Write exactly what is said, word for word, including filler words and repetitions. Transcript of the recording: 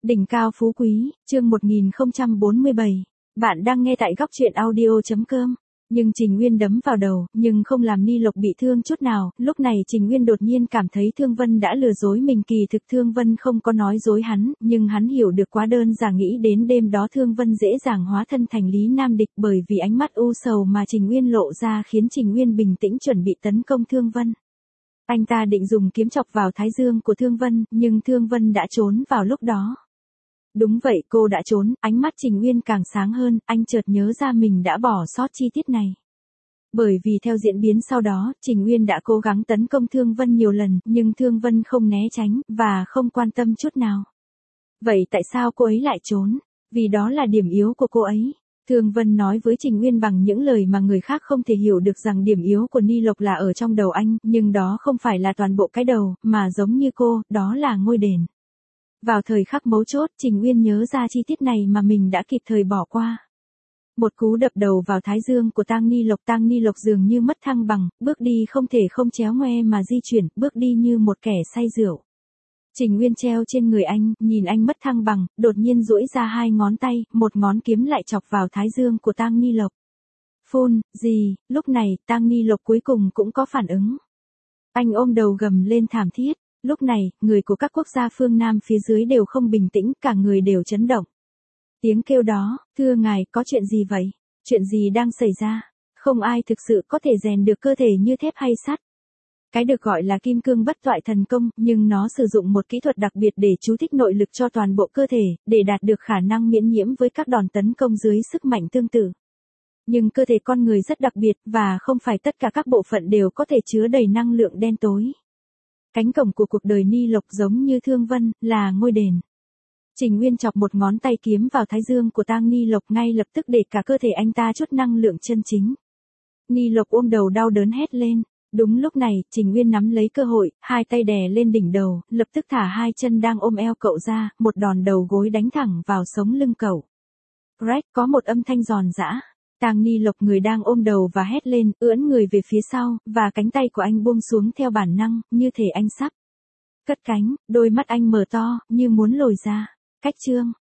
Đỉnh cao phú quý, chương một nghìn không trăm bốn mươi bảy. Bạn đang nghe tại góc truyện audio chấm com. Nhưng Trình Nguyên đấm vào đầu, nhưng không làm Ni Lộc bị thương chút nào. Lúc này Trình Nguyên đột nhiên cảm thấy Thương Vân đã lừa dối mình, kỳ thực Thương Vân không có nói dối hắn, nhưng hắn hiểu được quá đơn giản, nghĩ đến đêm đó Thương Vân dễ dàng hóa thân thành Lý Nam Địch bởi vì ánh mắt u sầu mà Trình Nguyên lộ ra khiến Trình Nguyên bình tĩnh chuẩn bị tấn công Thương Vân. Anh ta định dùng kiếm chọc vào thái dương của Thương Vân, nhưng Thương Vân đã trốn vào lúc đó. Đúng vậy, cô đã trốn, ánh mắt Trình Nguyên càng sáng hơn, anh chợt nhớ ra mình đã bỏ sót chi tiết này. Bởi vì theo diễn biến sau đó, Trình Nguyên đã cố gắng tấn công Thương Vân nhiều lần, nhưng Thương Vân không né tránh, và không quan tâm chút nào. Vậy tại sao cô ấy lại trốn? Vì đó là điểm yếu của cô ấy. Thương Vân nói với Trình Nguyên bằng những lời mà người khác không thể hiểu được, rằng điểm yếu của Ni Lộc là ở trong đầu anh, nhưng đó không phải là toàn bộ cái đầu, mà giống như cô, đó là ngôi đền. Vào thời khắc mấu chốt, Trình Nguyên nhớ ra chi tiết này mà mình đã kịp thời bỏ qua. Một cú đập đầu vào thái dương của Tang Ni Lộc, Tang Ni Lộc dường như mất thăng bằng, bước đi không thể không chéo ngoe mà di chuyển, bước đi như một kẻ say rượu. Trình Nguyên treo trên người anh, nhìn anh mất thăng bằng, đột nhiên duỗi ra hai ngón tay, một ngón kiếm lại chọc vào thái dương của Tang Ni Lộc. Phun, gì, lúc này, Tang Ni Lộc cuối cùng cũng có phản ứng. Anh ôm đầu gầm lên thảm thiết. Lúc này, người của các quốc gia phương Nam phía dưới đều không bình tĩnh, cả người đều chấn động. Tiếng kêu đó, thưa ngài, có chuyện gì vậy? Chuyện gì đang xảy ra? Không ai thực sự có thể rèn được cơ thể như thép hay sắt. Cái được gọi là kim cương bất toại thần công, nhưng nó sử dụng một kỹ thuật đặc biệt để chú thích nội lực cho toàn bộ cơ thể, để đạt được khả năng miễn nhiễm với các đòn tấn công dưới sức mạnh tương tự. Nhưng cơ thể con người rất đặc biệt, và không phải tất cả các bộ phận đều có thể chứa đầy năng lượng đen tối. Cánh cổng của cuộc đời Ni Lộc giống như Thương Vân, là ngôi đền. Trình Nguyên chọc một ngón tay kiếm vào thái dương của Tang Ni Lộc, ngay lập tức để cả cơ thể anh ta chút năng lượng chân chính. Ni Lộc ôm đầu đau đớn hét lên. Đúng lúc này, Trình Nguyên nắm lấy cơ hội, hai tay đè lên đỉnh đầu, lập tức thả hai chân đang ôm eo cậu ra, một đòn đầu gối đánh thẳng vào sống lưng cậu. Rách, có một âm thanh giòn giã. Tang Ni Lộc người đang ôm đầu và hét lên, ưỡn người về phía sau, và cánh tay của anh buông xuống theo bản năng, như thể anh sắp cất cánh, đôi mắt anh mở to, như muốn lồi ra. Cách chương.